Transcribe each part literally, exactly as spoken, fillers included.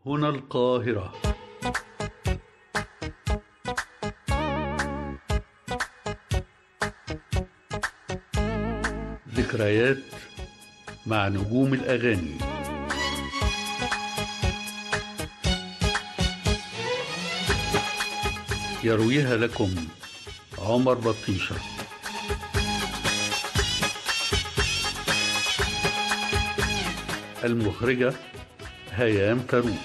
هنا القاهرة. ذكريات مع نجوم الأغاني. يرويها لكم عمر بطيشة. المخرجة هيام فاروق.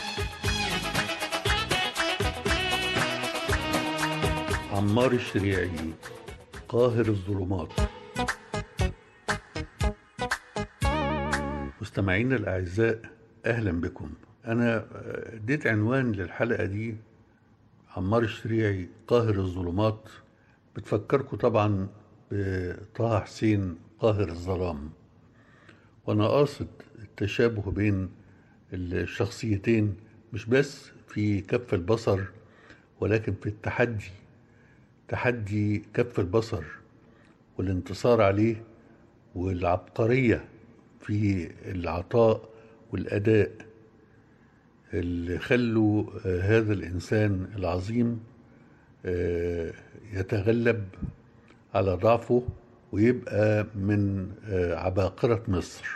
عمار الشريعي، قاهر الظلمات. مستمعينا الأعزاء، أهلا بكم. أنا اديت عنوان للحلقة دي عمار الشريعي، قاهر الظلمات. بتفكركم طبعا بطه حسين، قاهر الظلام. وأنا قاصد التشابه بين الشخصيتين مش بس في كف البصر، ولكن في التحدي، تحدي كف البصر والانتصار عليه، والعبقرية في العطاء والأداء اللي خلوا هذا الإنسان العظيم يتغلب على ضعفه ويبقى من عباقرة مصر.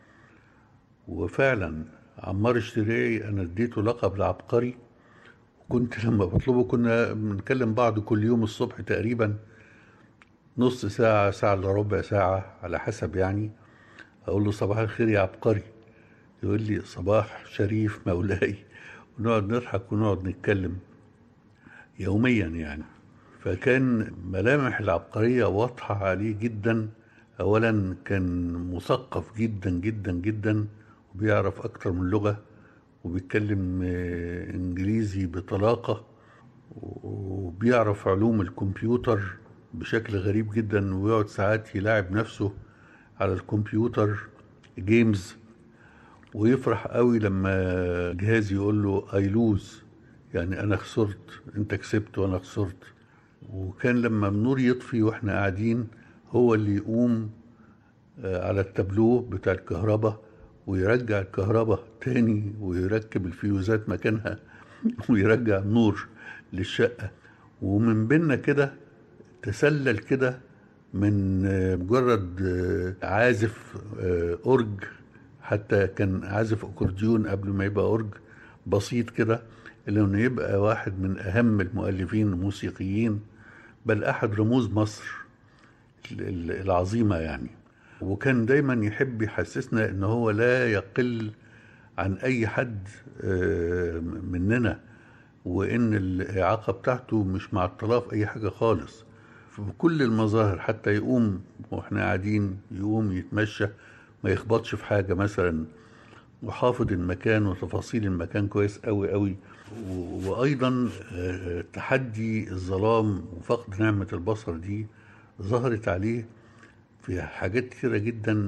وفعلا عمار الشريعي أنا اديته لقب العبقري، وكنت لما بطلبه كنا بنكلم بعض كل يوم الصبح تقريبا نص ساعة، ساعة إلا ربع ساعة على حسب يعني. أقول له صباح الخير يا عبقري، يقول لي صباح شريف مولاي، ونقعد نضحك ونقعد نتكلم يوميا يعني. فكان ملامح العبقرية واضحة عليه جدا. أولا كان مثقف جدا جدا جدا، وبيعرف أكتر من لغة، وبيتكلم إنجليزي بطلاقة، وبيعرف علوم الكمبيوتر بشكل غريب جدا، ويقعد ساعات يلاعب نفسه على الكمبيوتر جيمز، ويفرح قوي لما جهاز يقول له I lose، يعني أنا خسرت، أنت كسبت وأنا خسرت. وكان لما النور يطفي وإحنا قاعدين هو اللي يقوم على التابلو بتاع الكهرباء ويرجع الكهرباء تاني ويركب الفيوزات مكانها ويرجع النور للشقة. ومن بيننا كده تسلل كده من مجرد عازف أورج، حتى كان عازف أكورديون قبل ما يبقى أورج، بسيط كده، لأنه يبقى واحد من أهم المؤلفين الموسيقيين، بل أحد رموز مصر العظيمة يعني. وكان دايما يحب يحسسنا إنه هو لا يقل عن أي حد مننا، وإن الإعاقة بتاعته مش معطلاه في أي حاجة خالص في كل المظاهر. حتى يقوم وإحنا قاعدين، يقوم يتمشى ما يخبطش في حاجة مثلا، وحافظ المكان وتفاصيل المكان كويس قوي قوي. وأيضا تحدي الظلام وفقد نعمة البصر دي ظهرت عليه في حاجات كتيرة جدا،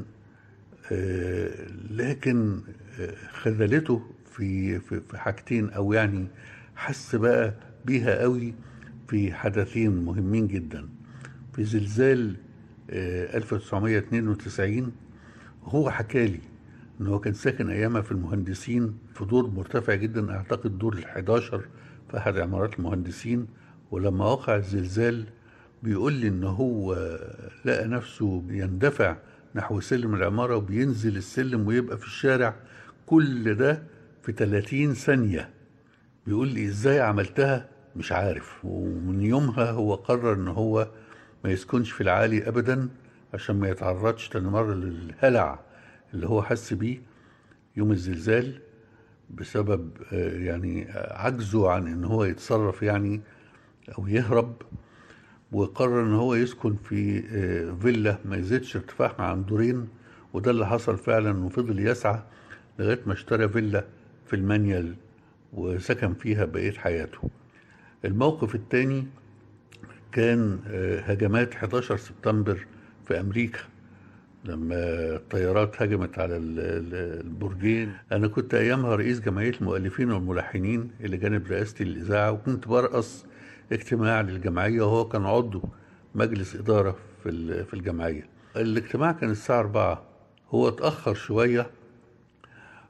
لكن خذلته في في حاجتين، أو يعني حس بقى بيها قوي في حدثين مهمين جدا. في زلزال ألف وتسعمائة واثنين وتسعين هو حكالي إنه هو كان ساكن أيامها في المهندسين في دور مرتفع جدا، أعتقد دور الحداشر في أحد عمارات المهندسين. ولما وقع الزلزال بيقول لي إنه هو لقى نفسه يندفع نحو سلم العمارة وبينزل السلم ويبقى في الشارع، كل ده في ثلاثين ثانية. بيقول لي إزاي عملتها مش عارف. ومن يومها هو قرر إنه هو ما يسكنش في العالي أبدا، عشان ما يتعرضش تاني مرة للهلع اللي هو حس بيه يوم الزلزال، بسبب يعني عجزه عن إن هو يتصرف يعني أو يهرب. وقرر إن هو يسكن في فيلا ما يزيدش ارتفاعها عن دورين، وده اللي حصل فعلا. وفضل يسعى لغاية ما اشترى فيلا في المانيال وسكن فيها بقية حياته. الموقف الثاني كان هجمات حداشر سبتمبر في أمريكا، لما الطيارات هجمت على البرجين. أنا كنت أيامها رئيس جمعية المؤلفين والملحنين اللي جانب رئاستي للإذاعة، وكنت برأس اجتماع للجمعية، وهو كان عضو مجلس إدارة في في الجمعية. الاجتماع كان الساعة أربعة، هو اتأخر شوية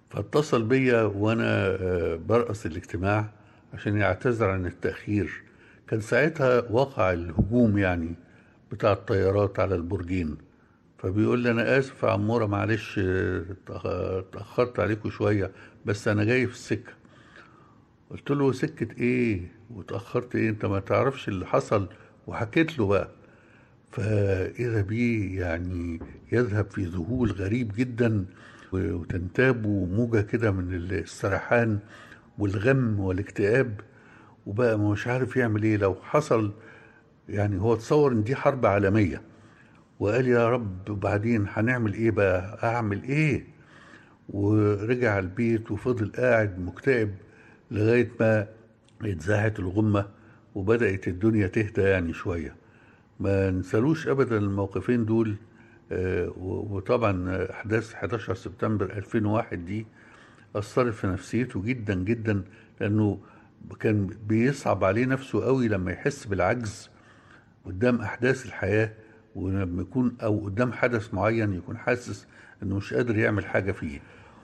فاتصل بيا وانا آه، برأس الاجتماع عشان يعتذر عن التأخير. كان ساعتها وقع الهجوم يعني بتاع الطيارات على البرجين. فبيقول لي انا اسف يا عمورة، معلش آه، اتأخ- اتأخرت عليكم شوية، بس انا جاي في السكة. قلت له سكة ايه واتأخرت ايه؟ انت ما تعرفش اللي حصل. وحكيت له بقى. فإذا بيه يعني يذهب في ذهول غريب جدا، وتنتابه موجة كده من السرحان والغم والاكتئاب، وبقى مش عارف يعمل ايه لو حصل. يعني هو تصور ان دي حرب عالمية، وقال يا رب وبعدين هنعمل ايه بقى، اعمل ايه؟ ورجع البيت وفضل قاعد مكتئب لغاية ما اتزاحت الغمة وبدأت الدنيا تهدى يعني شوية. ما نسالوش ابدا الموقفين دول. آه، و- وطبعا احداث حداشر سبتمبر ألفين وواحد دي اثرت في نفسيته جدا جدا، لانه كان بيصعب عليه نفسه قوي لما يحس بالعجز قدام احداث الحياه، ولما يكون او قدام حدث معين يكون حاسس انه مش قادر يعمل حاجه فيه.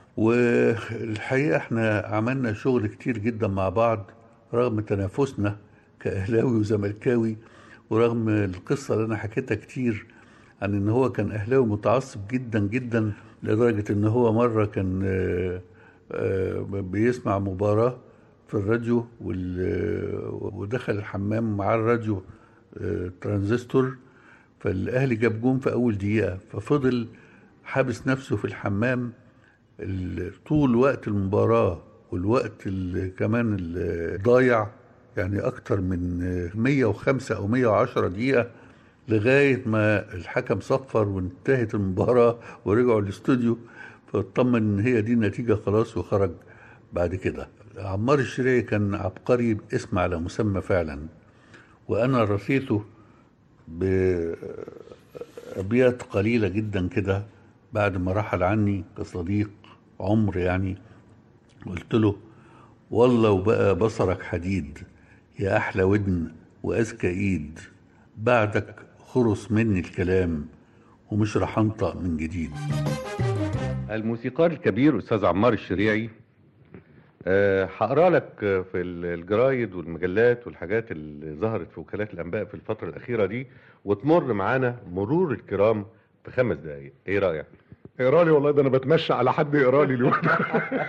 والحقيقه احنا عملنا شغل كتير جدا مع بعض رغم تنافسنا كاهلاوي وزملكاوي، ورغم القصه اللي انا حكيتها كتير عن ان هو كان اهلاوي متعصب جدا جدا، لدرجه ان هو مره كان آه، آه، بيسمع مباراه في الراديو وال- ودخل الحمام مع الراديو آه، ترانزستور. فالاهلي جاب جون في اول دقيقه، ففضل حابس نفسه في الحمام ال- طول وقت المباراه، والوقت اللي كمان الضايع يعني اكتر من مية وخمسة او مية وعشرة دقيقه، لغايه ما الحكم صفر وانتهت المباراه ورجعوا الاستوديو. فاطمن ان هي دي النتيجه خلاص وخرج. بعد كده عمار الشريعي كان عبقري اسم على مسمى فعلا، وانا رثيته بأبيات قليلة جدا كده بعد ما رحل عني كصديق عمر يعني. قلت له والله وبقى بصرك حديد، يا أحلى ودن وأذكى إيد، بعدك خرص مني الكلام ومش رح أنطق من جديد. الموسيقار الكبير أستاذ عمار الشريعي، آه، هقرا لك آه، في الجرايد والمجلات والحاجات اللي ظهرت في وكالات الأنباء في الفترة الأخيرة دي، وتمر معانا مرور الكرام في خمس دقايق. إيه رأيك؟ اقرا لي والله، ده انا بتمشى على حد يقرا لي اليوم ده.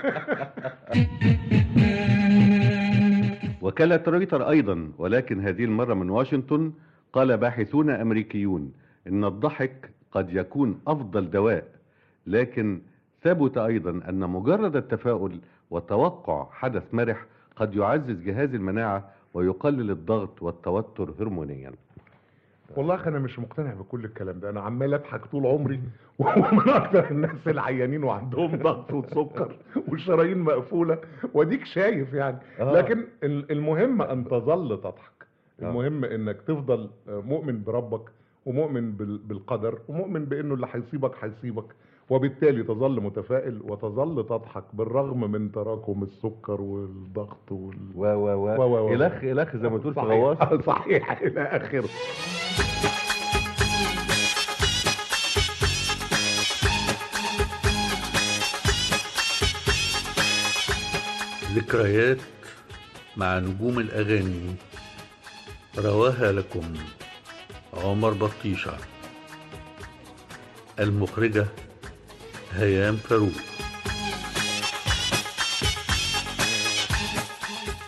وكالة رويتر أيضا، ولكن هذه المرة من واشنطن، قال باحثون أمريكيون إن الضحك قد يكون أفضل دواء، لكن ثبت أيضا أن مجرد التفاؤل وتوقع حدث مرح قد يعزز جهاز المناعة ويقلل الضغط والتوتر هرمونيا. والله انا مش مقتنع بكل الكلام ده، انا عمال اضحك طول عمري ومن اكتر الناس العيانين وعندهم ضغط وسكر والشرايين مقفوله، واديك شايف يعني. آه. لكن ال- المهم ان تظل تضحك، آه. المهم انك تفضل مؤمن بربك ومؤمن بال- بالقدر ومؤمن بانه اللي هيصيبك هيصيبك، وبالتالي تظل متفائل وتظل تضحك بالرغم من تراكم السكر والضغط وال... و و و- و- و و- إلخ إلخ زي ما تقول في صحيح. غواص. صحيح الى اخره. ذكريات مع نجوم الأغاني رواها لكم عمر بطيشة. المخرجة هيام فاروق.